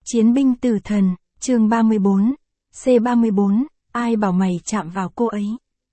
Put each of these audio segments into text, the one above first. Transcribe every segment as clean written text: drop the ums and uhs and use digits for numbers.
Chiến binh tử thần, chương 34, C34, ai bảo mày chạm vào cô ấy.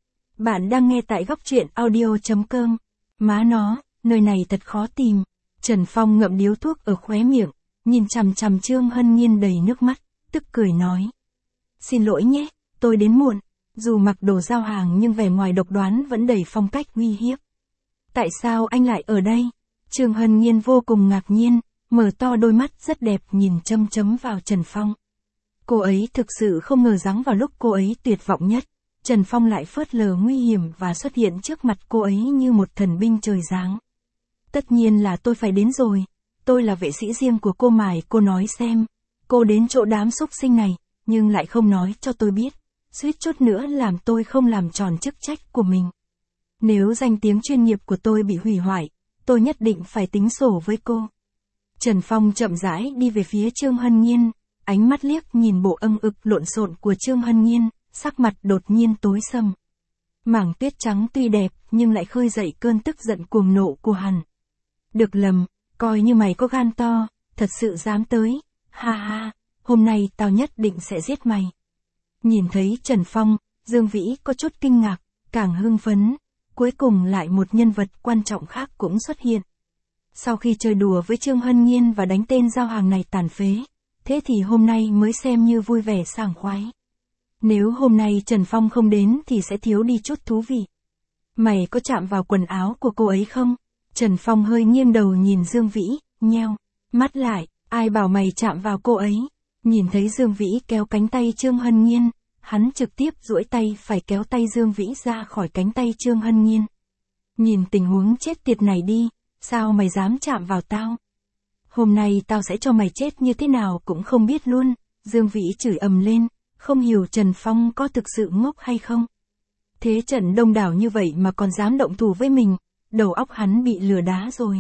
Bạn đang nghe tại góc truyện audio.com. Má nó, nơi này thật khó tìm. Trần Phong ngậm điếu thuốc ở khóe miệng, nhìn chằm chằm Trương Hân Nhiên đầy nước mắt, tức cười nói. Xin lỗi nhé, tôi đến muộn. Dù mặc đồ giao hàng nhưng vẻ ngoài độc đoán vẫn đầy phong cách uy hiếp. Tại sao anh lại ở đây? Trương Hân Nhiên vô cùng ngạc nhiên, mở to đôi mắt rất đẹp nhìn chăm chấm vào Trần Phong. Cô ấy thực sự không ngờ rằng vào lúc cô ấy tuyệt vọng nhất, Trần Phong lại phớt lờ nguy hiểm và xuất hiện trước mặt cô ấy như một thần binh trời giáng. Tất nhiên là tôi phải đến rồi, tôi là vệ sĩ riêng của cô Mài, cô nói xem. Cô đến chỗ đám súc sinh này, nhưng lại không nói cho tôi biết, suýt chút nữa làm tôi không làm tròn chức trách của mình. Nếu danh tiếng chuyên nghiệp của tôi bị hủy hoại, tôi nhất định phải tính sổ với cô. Trần Phong chậm rãi đi về phía Trương Hân Nhiên, ánh mắt liếc nhìn bộ ưng ực lộn xộn của Trương Hân Nhiên, sắc mặt đột nhiên tối sầm. Mảng tuyết trắng tuy đẹp nhưng lại khơi dậy cơn tức giận cuồng nộ của hắn. Được lầm, coi như mày có gan to, thật sự dám tới, ha ha, hôm nay tao nhất định sẽ giết mày. Nhìn thấy Trần Phong, Dương Vĩ có chút kinh ngạc, càng hưng phấn, cuối cùng lại một nhân vật quan trọng khác cũng xuất hiện. Sau khi chơi đùa với Trương Hân Nhiên và đánh tên giao hàng này tàn phế, thế thì hôm nay mới xem như vui vẻ sảng khoái. Nếu hôm nay Trần Phong không đến thì sẽ thiếu đi chút thú vị. Mày có chạm vào quần áo của cô ấy không? Trần Phong hơi nghiêng đầu nhìn Dương Vĩ, nheo mắt lại, ai bảo mày chạm vào cô ấy? Nhìn thấy Dương Vĩ kéo cánh tay Trương Hân Nhiên, hắn trực tiếp duỗi tay phải kéo tay Dương Vĩ ra khỏi cánh tay Trương Hân Nhiên. Nhìn tình huống chết tiệt này đi, sao mày dám chạm vào tao? Hôm nay tao sẽ cho mày chết như thế nào cũng không biết luôn. Dương Vĩ chửi ầm lên, không hiểu Trần Phong có thực sự ngốc hay không. Thế trận đông đảo như vậy mà còn dám động thủ với mình, đầu óc hắn bị lừa đá rồi.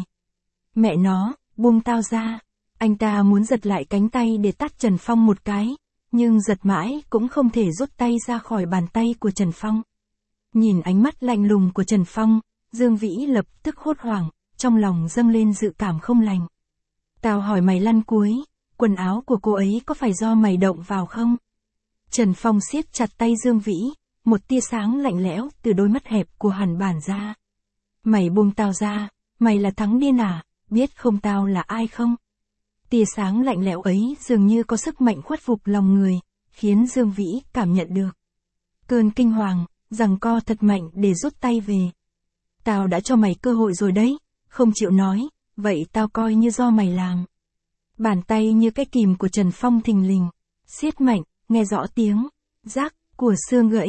Mẹ nó, buông tao ra. Anh ta muốn giật lại cánh tay để tát Trần Phong một cái, nhưng giật mãi cũng không thể rút tay ra khỏi bàn tay của Trần Phong. Nhìn ánh mắt lạnh lùng của Trần Phong, Dương Vĩ lập tức hốt hoảng, trong lòng dâng lên dự cảm không lành. Tao hỏi mày lăn cuối, quần áo của cô ấy có phải do mày động vào không? Trần Phong siết chặt tay Dương Vĩ, một tia sáng lạnh lẽo từ đôi mắt hẹp của hắn bản ra. Mày buông tao ra, mày là thắng điên à, biết không tao là ai không? Tia sáng lạnh lẽo ấy dường như có sức mạnh khuất phục lòng người, khiến Dương Vĩ cảm nhận được cơn kinh hoàng, giằng co thật mạnh để rút tay về. Tao đã cho mày cơ hội rồi đấy, không chịu nói, vậy tao coi như do mày làm. Bàn tay như cái kìm của Trần Phong thình lình, siết mạnh, nghe rõ tiếng rắc của xương gãy,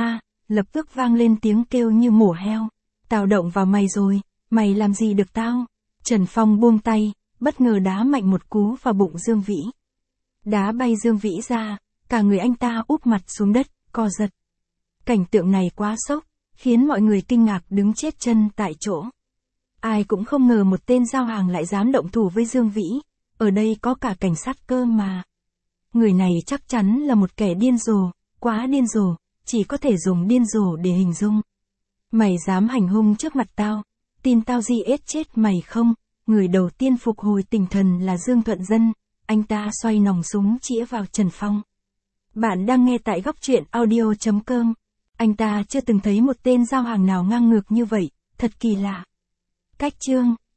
lập tức vang lên tiếng kêu như mổ heo. Tao động vào mày rồi, mày làm gì được tao? Trần Phong buông tay, bất ngờ đá mạnh một cú vào bụng Dương Vĩ. Đá bay Dương Vĩ ra, cả người anh ta úp mặt xuống đất, co giật. Cảnh tượng này quá sốc, khiến mọi người kinh ngạc đứng chết chân tại chỗ. Ai cũng không ngờ một tên giao hàng lại dám động thủ với Dương Vĩ, ở đây có cả cảnh sát cơ mà. Người này chắc chắn là một kẻ điên rồ, quá điên rồ, chỉ có thể dùng điên rồ để hình dung. Mày dám hành hung trước mặt tao, tin tao giết chết mày không? Người đầu tiên phục hồi tinh thần là Dương Thuận Dân, anh ta xoay nòng súng chĩa vào Trần Phong. Bạn đang nghe tại góc truyện audio.com. Anh ta chưa từng thấy một tên giao hàng nào ngang ngược như vậy, thật kỳ lạ. Cách chương